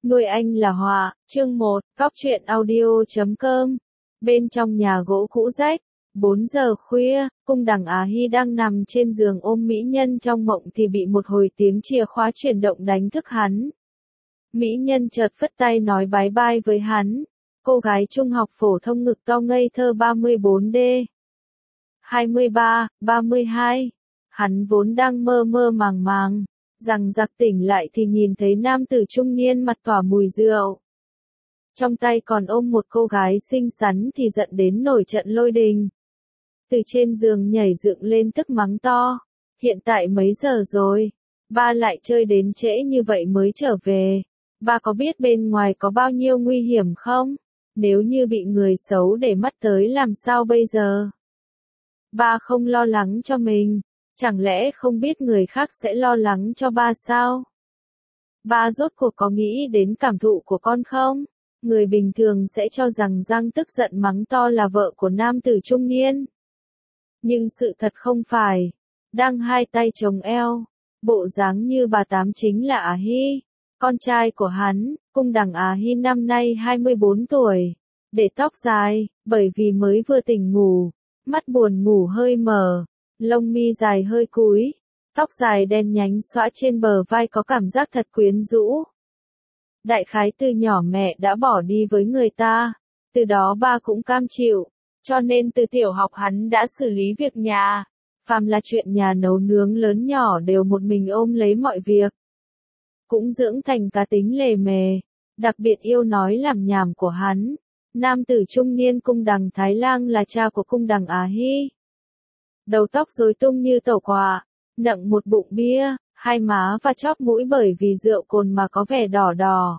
Nuôi anh là họa, chương 1, Góc truyện audio.com. Bên trong nhà gỗ cũ rách, 4 giờ khuya, cung đằng Á Hy đang nằm trên giường ôm mỹ nhân trong mộng thì bị một hồi tiếng chìa khóa chuyển động đánh thức hắn. Mỹ nhân chợt phất tay nói bái bai với hắn. Cô gái trung học phổ thông ngực to ngây thơ 34D. 23, 32. Hắn vốn đang mơ mơ màng màng. Rằng giặc tỉnh lại thì nhìn thấy nam tử trung niên mặt tỏa mùi rượu. Trong tay còn ôm một cô gái xinh xắn thì giận đến nổi trận lôi đình. Từ trên giường nhảy dựng lên tức mắng to. Hiện tại mấy giờ rồi? Ba lại chơi đến trễ như vậy mới trở về. Ba có biết bên ngoài có bao nhiêu nguy hiểm không? Nếu như bị người xấu để mắt tới làm sao bây giờ? Ba không lo lắng cho mình. Chẳng lẽ không biết người khác sẽ lo lắng cho ba sao? Ba rốt cuộc có nghĩ đến cảm thụ của con không? Người bình thường sẽ cho rằng Giang tức giận mắng to là vợ của nam tử trung niên. Nhưng sự thật không phải. Đang hai tay chống eo, bộ dáng như bà Tám chính là Á Hy. Con trai của hắn, cung đằng Á Hy năm nay 24 tuổi. Để tóc dài, bởi vì mới vừa tỉnh ngủ, mắt buồn ngủ hơi mờ. Lông mi dài hơi cúi, tóc dài đen nhánh xõa trên bờ vai có cảm giác thật quyến rũ. Đại khái từ nhỏ mẹ đã bỏ đi với người ta, từ đó ba cũng cam chịu, cho nên từ tiểu học hắn đã xử lý việc nhà, phàm là chuyện nhà nấu nướng lớn nhỏ đều một mình ôm lấy mọi việc. Cũng dưỡng thành cá tính lề mề, đặc biệt yêu nói làm nhảm của hắn. Nam tử trung niên cung đằng Thái Lang là cha của cung đằng Á Hy. Đầu tóc rối tung như tẩu quả, nặng một bụng bia, hai má và chóp mũi bởi vì rượu cồn mà có vẻ đỏ đỏ.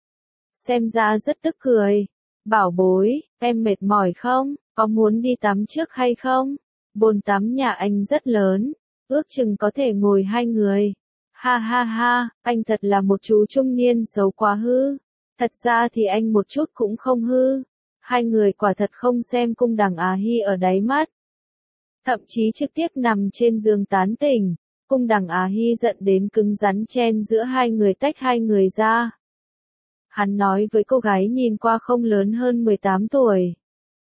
Xem ra rất tức cười. Bảo bối, em mệt mỏi không? Có muốn đi tắm trước hay không? Bồn tắm nhà anh rất lớn, ước chừng có thể ngồi hai người. Ha ha ha, anh thật là một chú trung niên xấu quá hư. Thật ra thì anh một chút cũng không hư. Hai người quả thật không xem cung đằng Á Hy ở đáy mắt. Thậm chí trực tiếp nằm trên giường tán tỉnh, cung đằng Á Hy giận đến cứng rắn chen giữa hai người tách hai người ra. Hắn nói với cô gái nhìn qua không lớn hơn 18 tuổi.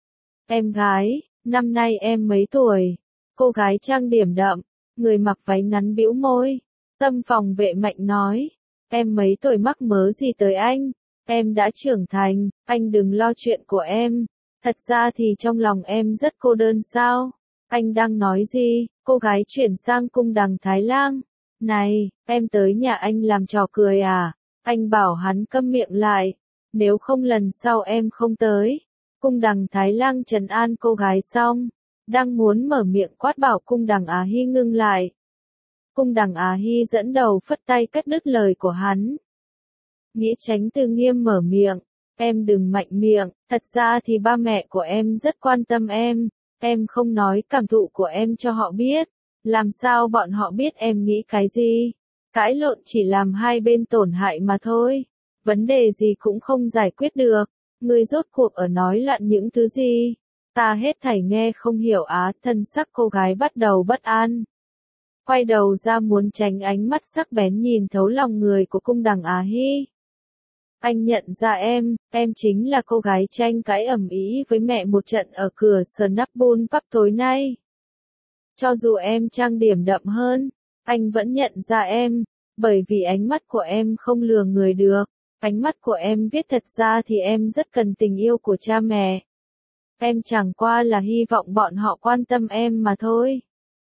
Em gái, năm nay em mấy tuổi? Cô gái trang điểm đậm, người mặc váy ngắn bĩu môi. Tâm phòng vệ mạnh nói, em mấy tuổi mắc mớ gì tới anh? Em đã trưởng thành, anh đừng lo chuyện của em. Thật ra thì trong lòng em rất cô đơn sao? Anh đang nói gì? Cô gái chuyển sang cung đằng Thái Lang. Này, em tới nhà anh làm trò cười à? Anh bảo hắn câm miệng lại. Nếu không lần sau em không tới. Cung đằng Thái Lang trấn an cô gái xong. Đang muốn mở miệng quát bảo cung đằng Á Hy ngưng lại. Cung đằng Á Hy dẫn đầu phất tay cắt đứt lời của hắn. Nghĩa Chánh Từ Nghiêm mở miệng. Em đừng mạnh miệng, thật ra thì ba mẹ của em rất quan tâm em. Em không nói cảm thụ của em cho họ biết. Làm sao bọn họ biết em nghĩ cái gì? Cãi lộn chỉ làm hai bên tổn hại mà thôi. Vấn đề gì cũng không giải quyết được. Ngươi rốt cuộc ở nói loạn những thứ gì? Ta hết thảy nghe không hiểu á. Thân sắc cô gái bắt đầu bất an. Quay đầu ra muốn tránh ánh mắt sắc bén nhìn thấu lòng người của cung đằng Á Hy. Anh nhận ra em chính là cô gái tranh cãi ầm ĩ với mẹ một trận ở cửa Snapple Pub tối nay. Cho dù em trang điểm đậm hơn, anh vẫn nhận ra em, bởi vì ánh mắt của em không lừa người được. Ánh mắt của em viết thật ra thì em rất cần tình yêu của cha mẹ. Em chẳng qua là hy vọng bọn họ quan tâm em mà thôi.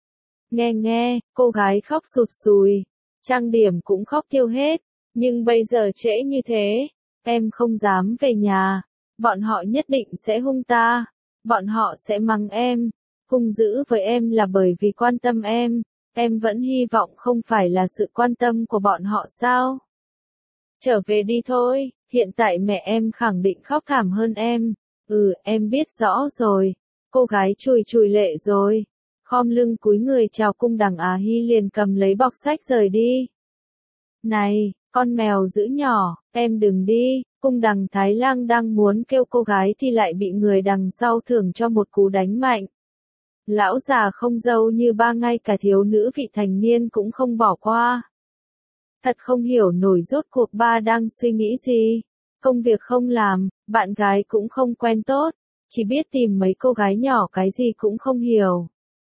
Nghe, cô gái khóc sụt sùi, trang điểm cũng khóc tiêu hết. Nhưng bây giờ trễ như thế, em không dám về nhà, bọn họ nhất định sẽ hung ta, bọn họ sẽ mắng em, hung dữ với em là bởi vì quan tâm em vẫn hy vọng không phải là sự quan tâm của bọn họ sao? Trở về đi thôi, hiện tại mẹ em khẳng định khóc thảm hơn em, em biết rõ rồi, cô gái chùi chùi lệ rồi, khom lưng cúi người chào cung đằng Á Hy liền cầm lấy bọc sách rời đi. Này! Con mèo dữ nhỏ, em đừng đi, cung đằng Thái Lang đang muốn kêu cô gái thì lại bị người đằng sau thưởng cho một cú đánh mạnh. Lão già không dâu như ba ngay cả thiếu nữ vị thành niên cũng không bỏ qua. Thật không hiểu nổi rốt cuộc ba đang suy nghĩ gì. Công việc không làm, bạn gái cũng không quen tốt, chỉ biết tìm mấy cô gái nhỏ cái gì cũng không hiểu.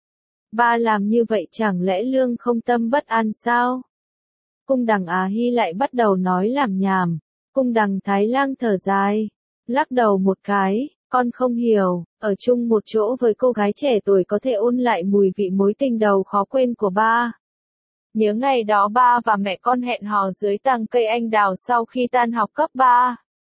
Ba làm như vậy chẳng lẽ lương không tâm bất an sao? Cung đằng Á Hy lại bắt đầu nói làm nhảm. Cung đằng Thái Lang thở dài, lắc đầu một cái, con không hiểu, ở chung một chỗ với cô gái trẻ tuổi có thể ôn lại mùi vị mối tình đầu khó quên của ba. Nhớ ngày đó ba và mẹ con hẹn hò dưới tàng cây anh đào sau khi tan học cấp 3.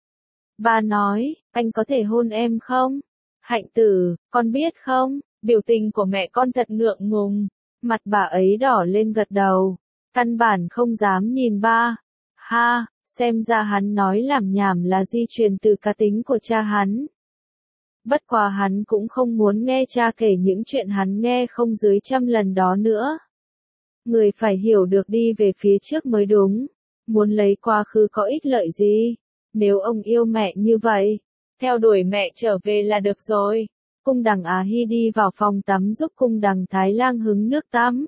Ba nói, anh có thể hôn em không? Hạnh tử, con biết không, biểu tình của mẹ con thật ngượng ngùng. Mặt bà ấy đỏ lên gật đầu. Căn bản không dám nhìn ba. Ha, xem ra hắn nói làm nhảm là di truyền từ cá tính của cha hắn. Bất quá hắn cũng không muốn nghe cha kể những chuyện hắn nghe không dưới 100 lần đó nữa. Người phải hiểu được đi về phía trước mới đúng. Muốn lấy quá khứ có ích lợi gì? Nếu ông yêu mẹ như vậy, theo đuổi mẹ trở về là được rồi. Cung đằng Á Hy đi vào phòng tắm giúp cung đằng Thái Lang hứng nước tắm.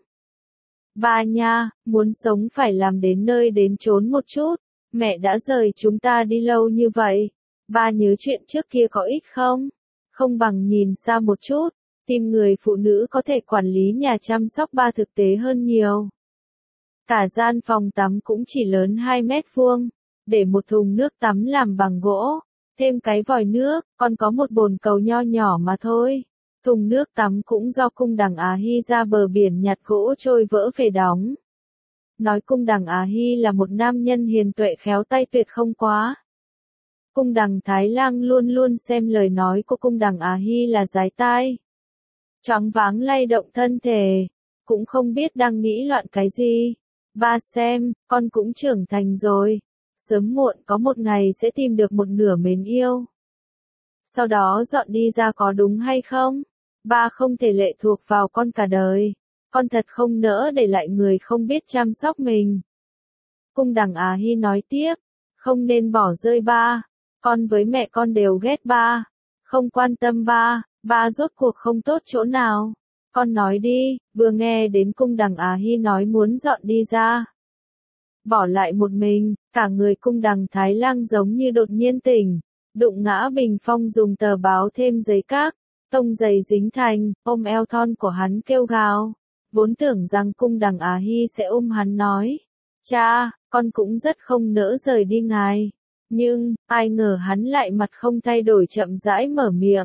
Ba nha, muốn sống phải làm đến nơi đến chốn một chút. Mẹ đã rời chúng ta đi lâu như vậy. Ba nhớ chuyện trước kia có ích không? Không bằng nhìn xa một chút. Tìm người phụ nữ có thể quản lý nhà chăm sóc ba thực tế hơn nhiều. Cả gian phòng tắm cũng chỉ lớn 2 mét vuông. Để một thùng nước tắm làm bằng gỗ. Thêm cái vòi nước, còn có một bồn cầu nho nhỏ mà thôi. Thùng nước tắm cũng do cung đằng Á Hy ra bờ biển nhặt gỗ trôi vỡ về đóng. Nói cung đằng Á Hy là một nam nhân hiền tuệ khéo tay tuyệt không quá. Cung đằng Thái Lang luôn luôn xem lời nói của cung đằng Á Hy là dái tai. Choáng váng lay động thân thể, cũng không biết đang nghĩ loạn cái gì. Ba xem, con cũng trưởng thành rồi. Sớm muộn có một ngày sẽ tìm được một nửa mến yêu. Sau đó dọn đi ra có đúng hay không? Ba không thể lệ thuộc vào con cả đời. Con thật không nỡ để lại người không biết chăm sóc mình. Cung đằng Á Hy nói tiếp, không nên bỏ rơi ba. Con với mẹ con đều ghét ba. Không quan tâm ba, ba rốt cuộc không tốt chỗ nào. Con nói đi, vừa nghe đến cung đằng Á Hy nói muốn dọn đi ra. Bỏ lại một mình, cả người cung đằng Thái Lang giống như đột nhiên tỉnh. Đụng ngã bình phong dùng tờ báo thêm giấy các, tông giày dính thành, ôm eo thon của hắn kêu gào. Vốn tưởng rằng cung đằng Á Hy sẽ ôm hắn nói. Cha, con cũng rất không nỡ rời đi ngài. Nhưng, ai ngờ hắn lại mặt không thay đổi chậm rãi mở miệng.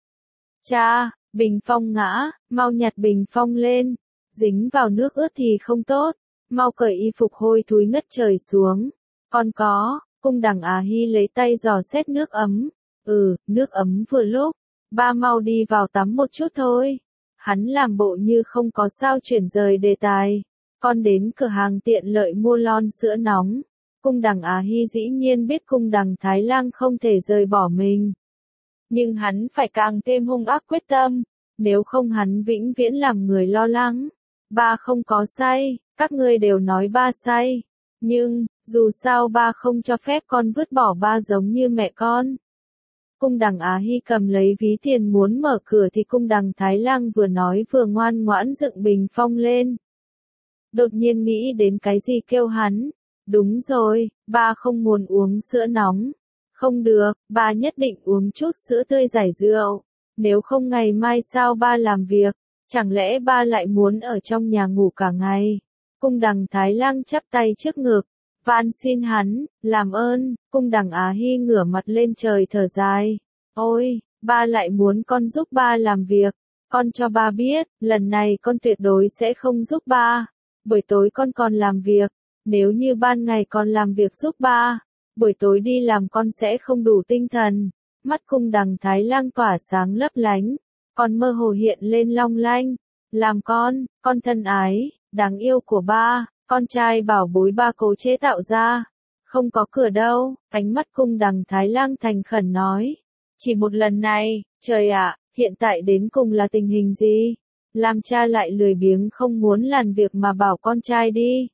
Cha, bình phong ngã, mau nhặt bình phong lên. Dính vào nước ướt thì không tốt. Mau cởi y phục hôi thối ngất trời xuống. Con có, cung đằng Á Hy lấy tay dò xét nước ấm. Nước ấm vừa lúc. Ba mau đi vào tắm một chút thôi. Hắn làm bộ như không có sao chuyển rời đề tài. Con đến cửa hàng tiện lợi mua lon sữa nóng. Cung đằng Á Hy dĩ nhiên biết cung đằng Thái Lang không thể rời bỏ mình. Nhưng hắn phải càng thêm hung ác quyết tâm. Nếu không hắn vĩnh viễn làm người lo lắng. Ba không có sai, các ngươi đều nói ba sai. Nhưng, dù sao ba không cho phép con vứt bỏ ba giống như mẹ con. Cung đằng Á Hy cầm lấy ví tiền muốn mở cửa thì cung đằng Thái Lang vừa nói vừa ngoan ngoãn dựng bình phong lên. Đột nhiên nghĩ đến cái gì kêu hắn. Đúng rồi, ba không muốn uống sữa nóng. Không được, ba nhất định uống chút sữa tươi giải rượu. Nếu không ngày mai sao ba làm việc? Chẳng lẽ ba lại muốn ở trong nhà ngủ cả ngày? Cung đằng Thái Lang chắp tay trước ngực. Van xin hắn, làm ơn. Cung đằng Á Hy ngửa mặt lên trời thở dài. Ôi, ba lại muốn con giúp ba làm việc. Con cho ba biết, lần này con tuyệt đối sẽ không giúp ba. Buổi tối con còn làm việc. Nếu như ban ngày con làm việc giúp ba, buổi tối đi làm con sẽ không đủ tinh thần. Mắt cung đằng Thái Lang tỏa sáng lấp lánh. Còn mơ hồ hiện lên long lanh. Làm con thân ái, đáng yêu của ba, con trai bảo bối ba cố chế tạo ra. Không có cửa đâu, ánh mắt cung đằng Thái Lang thành khẩn nói. Chỉ một lần này, trời ạ, hiện tại đến cùng là tình hình gì? Làm cha lại lười biếng không muốn làm việc mà bảo con trai đi.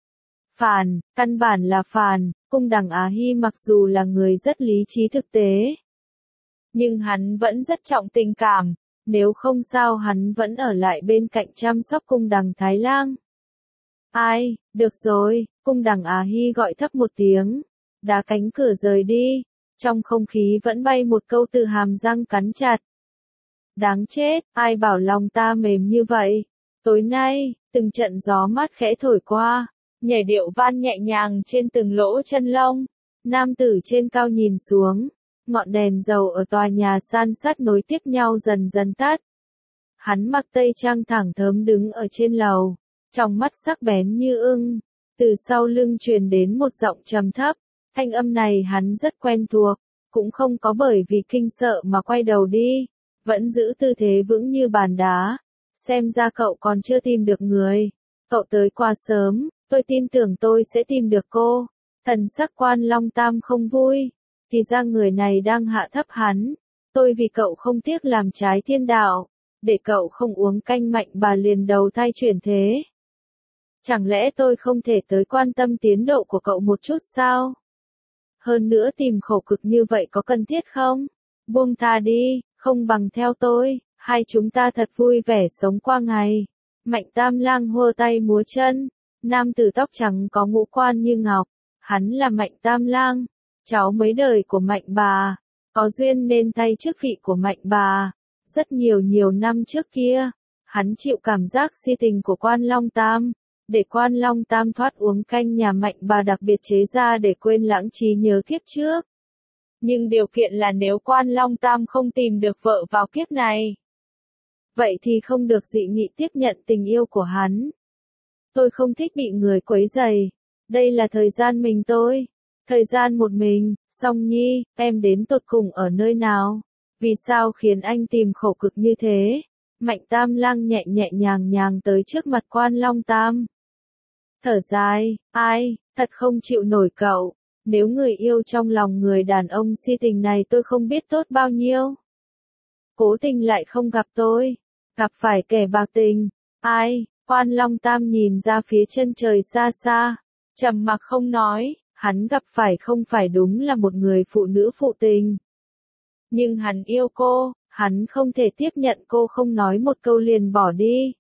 Phản, căn bản là phản, cung đằng Á Hy mặc dù là người rất lý trí thực tế. Nhưng hắn vẫn rất trọng tình cảm. Nếu không sao hắn vẫn ở lại bên cạnh chăm sóc cung đằng Thái Lang. Ai, được rồi, cung đằng Á Hy gọi thấp một tiếng, đá cánh cửa rời đi, trong không khí vẫn bay một câu từ hàm răng cắn chặt. Đáng chết, ai bảo lòng ta mềm như vậy. Tối nay, từng trận gió mát khẽ thổi qua, nhảy điệu van nhẹ nhàng trên từng lỗ chân lông. Nam tử trên cao nhìn xuống, ngọn đèn dầu ở tòa nhà san sát nối tiếp nhau dần dần tắt. Hắn mặc tây trang thẳng thớm đứng ở trên lầu, trong mắt sắc bén như ưng. Từ sau lưng truyền đến một giọng trầm thấp, thanh âm này hắn rất quen thuộc, cũng không có bởi vì kinh sợ mà quay đầu đi, vẫn giữ tư thế vững như bàn đá. Xem ra cậu còn chưa tìm được người. Cậu tới quá sớm, tôi tin tưởng tôi sẽ tìm được cô. Thần sắc Quan Long Tam không vui. Thì ra người này đang hạ thấp hắn. Tôi vì cậu không tiếc làm trái thiên đạo. Để cậu không uống canh mạnh bà liền đầu thai chuyển thế. Chẳng lẽ tôi không thể tới quan tâm tiến độ của cậu một chút sao? Hơn nữa tìm khổ cực như vậy có cần thiết không? Buông tha đi, không bằng theo tôi, hai chúng ta thật vui vẻ sống qua ngày. Mạnh Tam Lang hô tay múa chân, nam tử tóc trắng có ngũ quan như ngọc, hắn là Mạnh Tam Lang, cháu mấy đời của Mạnh bà, có duyên nên thay chức vị của Mạnh bà. Rất nhiều năm trước kia, hắn chịu cảm giác si tình của Quan Long Tam, để Quan Long Tam thoát uống canh nhà Mạnh bà đặc biệt chế ra để quên lãng trí nhớ kiếp trước. Nhưng điều kiện là nếu Quan Long Tam không tìm được vợ vào kiếp này, vậy thì không được dị nghị tiếp nhận tình yêu của hắn. Tôi không thích bị người quấy rầy. Đây là thời gian mình tôi. Thời gian một mình. Song Nhi, em đến tột cùng ở nơi nào? Vì sao khiến anh tìm khổ cực như thế? Mạnh Tam Lang nhẹ nhàng tới trước mặt Quan Long Tam. Thở dài, ai, thật không chịu nổi cậu. Nếu người yêu trong lòng người đàn ông si tình này tôi không biết tốt bao nhiêu. Cố tình lại không gặp tôi. Gặp phải kẻ bạc tình. Ai, Quan Long Tam nhìn ra phía chân trời xa xa. Trầm mặc không nói, hắn gặp phải không phải đúng là một người phụ nữ phụ tình. Nhưng hắn yêu cô, hắn không thể tiếp nhận cô không nói một câu liền bỏ đi.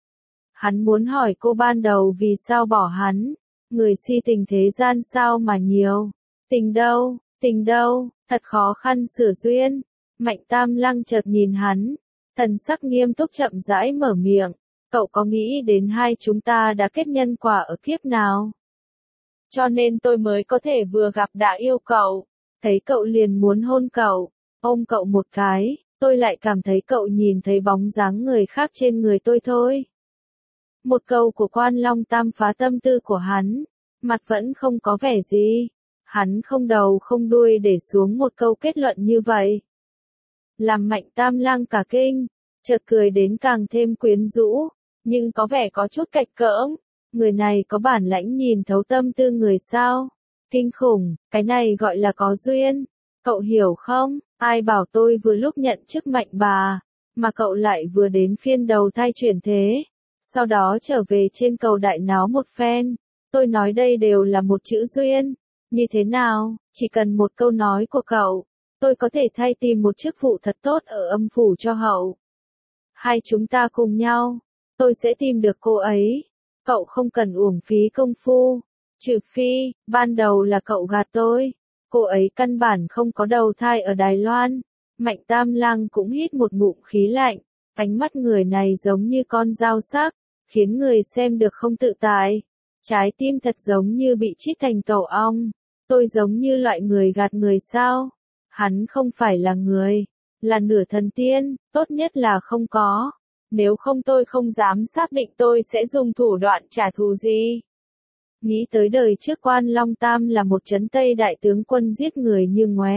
Hắn muốn hỏi cô ban đầu vì sao bỏ hắn. Người si tình thế gian sao mà nhiều. Tình đâu, thật khó khăn sửa duyên. Mạnh Tam Lang chợt nhìn hắn. Thần sắc nghiêm túc chậm rãi mở miệng. Cậu có nghĩ đến hai chúng ta đã kết nhân quả ở kiếp nào? Cho nên tôi mới có thể vừa gặp đã yêu cậu. Thấy cậu liền muốn hôn cậu. Ôm cậu một cái. Tôi lại cảm thấy cậu nhìn thấy bóng dáng người khác trên người tôi thôi. Một câu của Quan Long Tam phá tâm tư của hắn. Mặt vẫn không có vẻ gì. Hắn không đầu không đuôi để xuống một câu kết luận như vậy. Làm Mạnh Tam Lang cả kinh. Chợt cười đến càng thêm quyến rũ. Nhưng có vẻ có chút cạch cỡm. Người này có bản lãnh nhìn thấu tâm tư người sao? Kinh khủng, cái này gọi là có duyên. Cậu hiểu không? Ai bảo tôi vừa lúc nhận chức Mạnh bà, mà cậu lại vừa đến phiên đầu thai chuyển thế. Sau đó trở về trên cầu đại náo một phen. Tôi nói đây đều là một chữ duyên. Như thế nào, chỉ cần một câu nói của cậu, tôi có thể thay tìm một chức vụ thật tốt ở âm phủ cho hậu. Hai chúng ta cùng nhau, tôi sẽ tìm được cô ấy. Cậu không cần uổng phí công phu. Trừ phi, ban đầu là cậu gạt tôi. Cô ấy căn bản không có đầu thai ở Đài Loan. Mạnh Tam Lang cũng hít một ngụm khí lạnh. Ánh mắt người này giống như con dao sắc, khiến người xem được không tự tại. Trái tim thật giống như bị chít thành tổ ong. Tôi giống như loại người gạt người sao? Hắn không phải là người, là nửa thần tiên, tốt nhất là không có. Nếu không tôi không dám xác định tôi sẽ dùng thủ đoạn trả thù gì. Nghĩ tới đời trước Quan Long Tam là một trấn Tây đại tướng quân giết người như ngoé.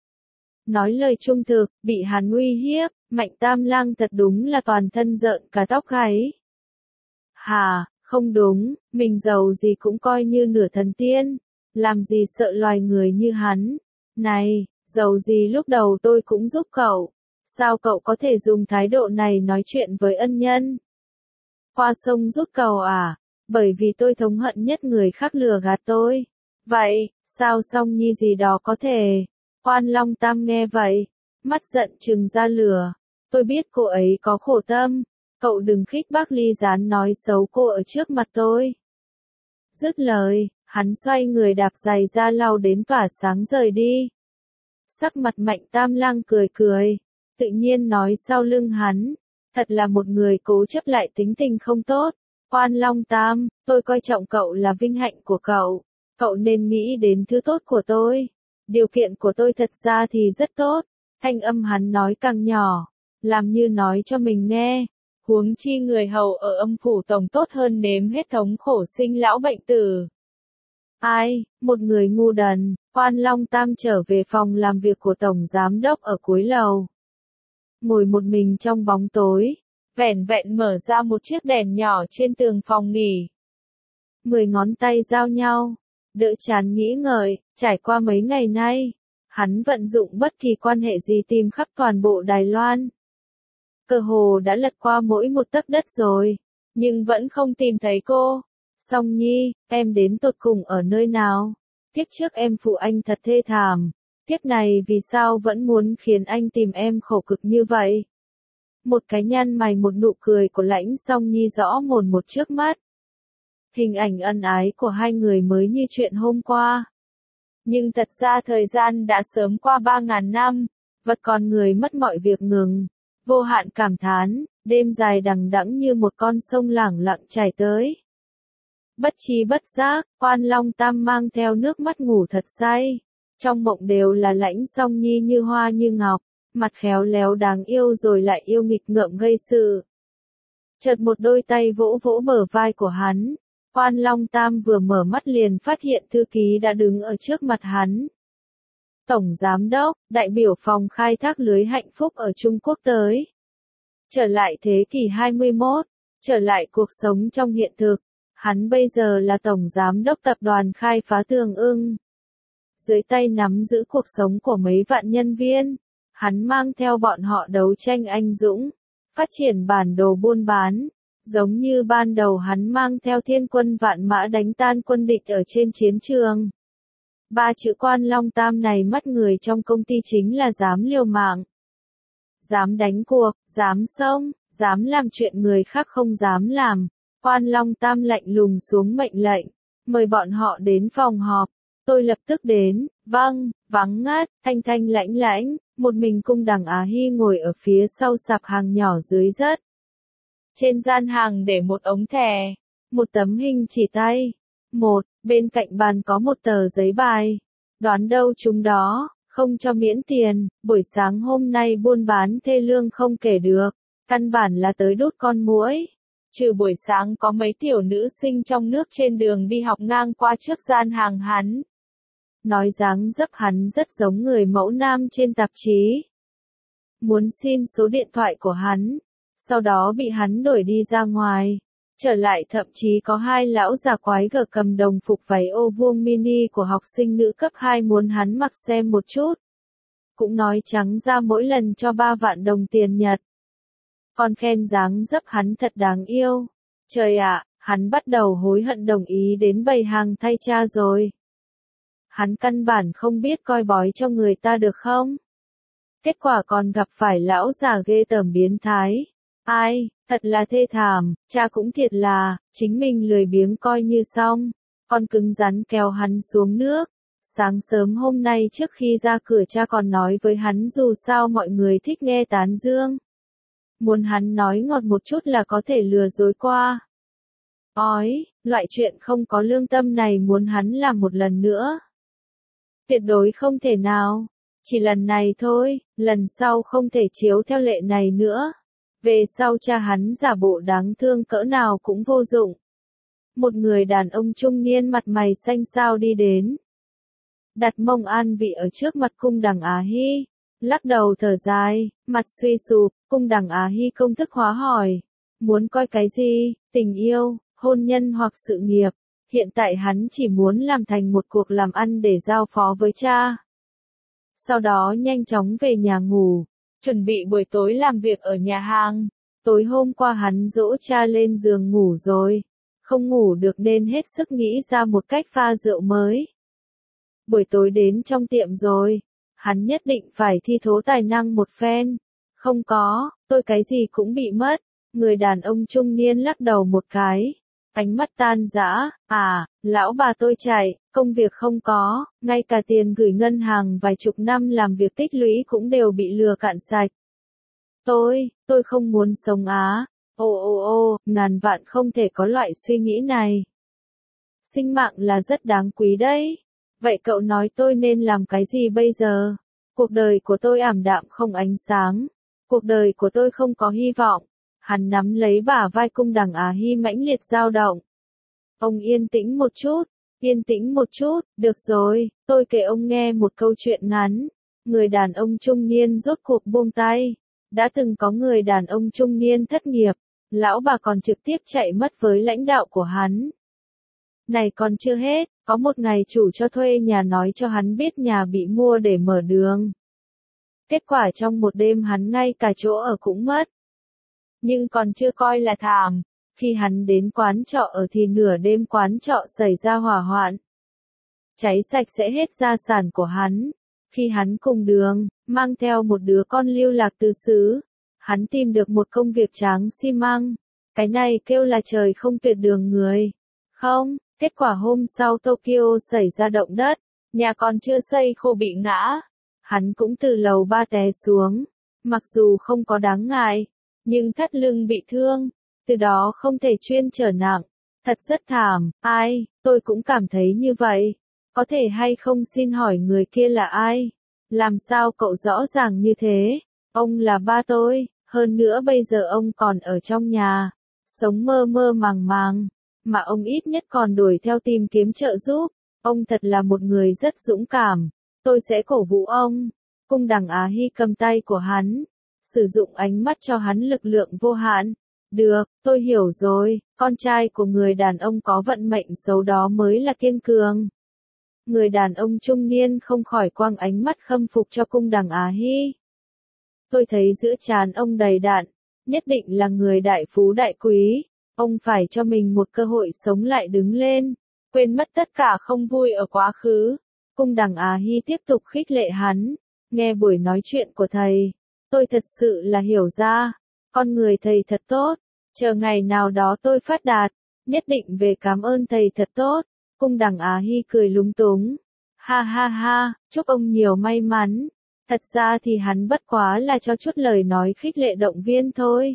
Nói lời trung thực, bị hắn uy hiếp, Mạnh Tam Lang thật đúng là toàn thân rợn cả tóc gáy. Hà, không đúng, mình giàu gì cũng coi như nửa thần tiên, làm gì sợ loài người như hắn. Này, giàu gì lúc đầu tôi cũng giúp cậu. Sao cậu có thể dùng thái độ này nói chuyện với ân nhân? Qua sông rút cầu à? Bởi vì tôi thống hận nhất người khác lừa gạt tôi. Vậy, sao Song Nhi gì đó có thể? Quan Long Tam nghe vậy, mắt giận trừng ra lửa. Tôi biết cô ấy có khổ tâm. Cậu đừng khích bác ly gián nói xấu cô ở trước mặt tôi. Dứt lời, hắn xoay người đạp giày ra lau đến tỏa sáng rời đi. Sắc mặt Mạnh Tam Lang cười cười, tự nhiên nói sau lưng hắn, thật là một người cố chấp lại tính tình không tốt. Quan Long Tam, tôi coi trọng cậu là vinh hạnh của cậu nên nghĩ đến thứ tốt của tôi. Điều kiện của tôi thật ra thì rất tốt, thanh âm hắn nói càng nhỏ, làm như nói cho mình nghe. Huống chi người hầu ở Âm phủ tổng tốt hơn nếm hết thống khổ sinh lão bệnh tử. Ai, một người ngu đần. Quan Long Tam trở về phòng làm việc của Tổng Giám Đốc ở cuối lầu. Ngồi một mình trong bóng tối, vẻn vẹn mở ra một chiếc đèn nhỏ trên tường phòng nghỉ. 10 ngón tay giao nhau, đỡ chán nghĩ ngợi, trải qua mấy ngày nay, hắn vận dụng bất kỳ quan hệ gì tìm khắp toàn bộ Đài Loan. Cơ hồ đã lật qua mỗi một tấc đất rồi, nhưng vẫn không tìm thấy cô. Song Nhi, em đến tột cùng ở nơi nào? Kiếp trước em phụ anh thật thê thảm, kiếp này vì sao vẫn muốn khiến anh tìm em khổ cực như vậy? Một cái nhăn mày một nụ cười của Lãnh Song Nhi rõ mồn một trước mắt. Hình ảnh ân ái của hai người mới như chuyện hôm qua. Nhưng thật ra thời gian đã sớm qua 3.000 năm, vật con người mất mọi việc ngừng, vô hạn cảm thán, đêm dài đằng đẵng như một con sông lẳng lặng chảy tới. Bất tri bất giác, Quan Long Tam mang theo nước mắt ngủ thật say. Trong mộng đều là Lãnh Song Nhi như hoa như ngọc, mặt khéo léo đáng yêu rồi lại yêu nghịch ngợm gây sự. Chợt một đôi tay vỗ vỗ bờ vai của hắn. Quan Long Tam vừa mở mắt liền phát hiện thư ký đã đứng ở trước mặt hắn. Tổng Giám Đốc, đại biểu phòng khai thác lưới hạnh phúc ở Trung Quốc tới. Trở lại thế kỷ 21, trở lại cuộc sống trong hiện thực. Hắn bây giờ là Tổng Giám Đốc Tập đoàn Khai phá Tường Ưng. Dưới tay nắm giữ cuộc sống của mấy vạn nhân viên, hắn mang theo bọn họ đấu tranh anh dũng, phát triển bản đồ buôn bán, giống như ban đầu hắn mang theo thiên quân vạn mã đánh tan quân địch ở trên chiến trường. 3 chữ Quan Long Tam này mắt người trong công ty chính là dám liều mạng, dám đánh cuộc, dám xông, dám làm chuyện người khác không dám làm. Quan Long Tam lạnh lùng xuống mệnh lệnh, mời bọn họ đến phòng họp. Tôi lập tức đến, vâng, vắng ngắt, thanh thanh lãnh lãnh, một mình Cung Đằng Á Hy ngồi ở phía sau sạp hàng nhỏ dưới rất. Trên gian hàng để một ống thẻ, một tấm hình chỉ tay. Bên cạnh bàn có một tờ giấy bài. Đoán đâu chúng đó, không cho miễn tiền, buổi sáng hôm nay buôn bán thê lương không kể được, căn bản là tới đốt con muỗi. Trừ buổi sáng có mấy tiểu nữ sinh trong nước trên đường đi học ngang qua trước gian hàng hắn. Nói dáng dấp hắn rất giống người mẫu nam trên tạp chí. Muốn xin số điện thoại của hắn, sau đó bị hắn đuổi đi ra ngoài. Trở lại thậm chí có 2 lão già quái gở cầm đồng phục váy ô vuông mini của học sinh nữ cấp 2 muốn hắn mặc xem một chút. Cũng nói trắng ra mỗi lần cho 3 vạn đồng tiền Nhật. Còn khen dáng dấp hắn thật đáng yêu. Trời ạ, hắn bắt đầu hối hận đồng ý đến bày hàng thay cha rồi. Hắn căn bản không biết coi bói cho người ta được không? Kết quả còn gặp phải lão già ghê tởm biến thái. Ai, thật là thê thảm, cha cũng thiệt là, chính mình lười biếng coi như xong. Con cứng rắn kéo hắn xuống nước. Sáng sớm hôm nay trước khi ra cửa cha còn nói với hắn dù sao mọi người thích nghe tán dương. Muốn hắn nói ngọt một chút là có thể lừa dối qua. Ói, loại chuyện không có lương tâm này muốn hắn làm một lần nữa. Tuyệt đối không thể nào. Chỉ lần này thôi, lần sau không thể chiếu theo lệ này nữa. Về sau cha hắn giả bộ đáng thương cỡ nào cũng vô dụng. Một người đàn ông trung niên mặt mày xanh xao đi đến. Đặt mông an vị ở trước mặt Cung Đằng Á Hy. Lắc đầu thở dài, mặt suy sụp, Cung Đằng Á Hy công thức hóa hỏi. Muốn coi cái gì, tình yêu, hôn nhân hoặc sự nghiệp. Hiện tại hắn chỉ muốn làm thành một cuộc làm ăn để giao phó với cha. Sau đó nhanh chóng về nhà ngủ, chuẩn bị buổi tối làm việc ở nhà hàng. Tối hôm qua hắn dỗ cha lên giường ngủ rồi. Không ngủ được nên hết sức nghĩ ra một cách pha rượu mới. Buổi tối đến trong tiệm rồi. Hắn nhất định phải thi thố tài năng một phen. Không có, tôi cái gì cũng bị mất. Người đàn ông trung niên lắc đầu một cái. Ánh mắt tan rã, lão bà tôi chạy, công việc không có, ngay cả tiền gửi ngân hàng vài chục năm làm việc tích lũy cũng đều bị lừa cạn sạch. Tôi không muốn sống á. Ngàn vạn không thể có loại suy nghĩ này. Sinh mạng là rất đáng quý đấy. Vậy cậu nói tôi nên làm cái gì bây giờ? Cuộc đời của tôi ảm đạm không ánh sáng. Cuộc đời của tôi không có hy vọng. Hắn nắm lấy bả vai Cung Đằng Á Hy mãnh liệt dao động. Ông yên tĩnh một chút, được rồi, tôi kể ông nghe một câu chuyện ngắn. Người đàn ông trung niên rốt cuộc buông tay. Đã từng có người đàn ông trung niên thất nghiệp, lão bà còn trực tiếp chạy mất với lãnh đạo của hắn. Này còn chưa hết, có một ngày chủ cho thuê nhà nói cho hắn biết nhà bị mua để mở đường. Kết quả trong một đêm hắn ngay cả chỗ ở cũng mất. Nhưng còn chưa coi là thảm, khi hắn đến quán trọ ở thì nửa đêm quán trọ xảy ra hỏa hoạn. Cháy sạch sẽ hết gia sản của hắn. Khi hắn cùng đường, mang theo một đứa con lưu lạc tứ xứ, hắn tìm được một công việc tráng xi măng. Cái này kêu là trời không tuyệt đường người. Không, kết quả hôm sau Tokyo xảy ra động đất, nhà còn chưa xây khô bị ngã. Hắn cũng từ lầu 3 té xuống, mặc dù không có đáng ngại, nhưng thắt lưng bị thương, từ đó không thể chuyên trở nặng. Thật rất thảm, tôi cũng cảm thấy như vậy. Có thể hay không xin hỏi người kia là ai? Làm sao cậu rõ ràng như thế? Ông là ba tôi, hơn nữa bây giờ ông còn ở trong nhà, sống mơ mơ màng màng, mà ông ít nhất còn đuổi theo tìm kiếm trợ giúp. Ông thật là một người rất dũng cảm, tôi sẽ cổ vũ ông. Cung Đằng Á Hy cầm tay của hắn, sử dụng ánh mắt cho hắn lực lượng vô hạn. Được, tôi hiểu rồi, con trai của người đàn ông có vận mệnh xấu đó mới là kiên cường. Người đàn ông trung niên không khỏi quăng ánh mắt khâm phục cho Cung Đằng Á Hy. Tôi thấy giữa trán ông đầy đặn, nhất định là người đại phú đại quý. Ông phải cho mình một cơ hội sống lại đứng lên, quên mất tất cả không vui ở quá khứ. Cung Đằng Á Hy tiếp tục khích lệ hắn. Nghe buổi nói chuyện của thầy, tôi thật sự là hiểu ra, con người thầy thật tốt. Chờ ngày nào đó tôi phát đạt, nhất định về cảm ơn thầy thật tốt. Cung Đằng Á Hy cười lúng túng. Ha ha ha, chúc ông nhiều may mắn. Thật ra thì hắn bất quá là cho chút lời nói khích lệ động viên thôi.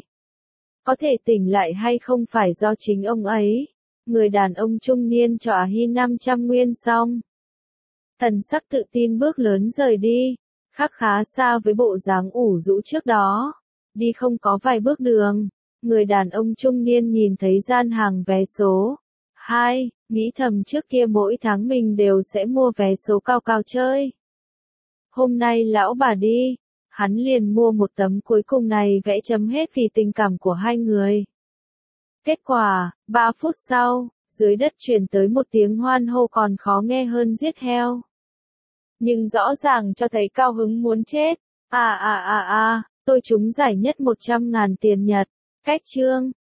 Có thể tỉnh lại hay không phải do chính ông ấy. Người đàn ông trung niên cho Á Hy 500 nguyên xong. Thần sắc tự tin bước lớn rời đi, khác khá xa với bộ dáng ủ rũ trước đó. Đi không có vài bước đường, người đàn ông trung niên nhìn thấy gian hàng vé số 2, nghĩ thầm trước kia mỗi tháng mình đều sẽ mua vé số cao cao chơi. Hôm nay lão bà đi, hắn liền mua một tấm cuối cùng này vẽ chấm hết vì tình cảm của hai người. Kết quả, 3 phút sau, dưới đất truyền tới một tiếng hoan hô còn khó nghe hơn giết heo. Nhưng rõ ràng cho thấy cao hứng muốn chết. Tôi trúng giải nhất 100.000 tiền Nhật. Cách chương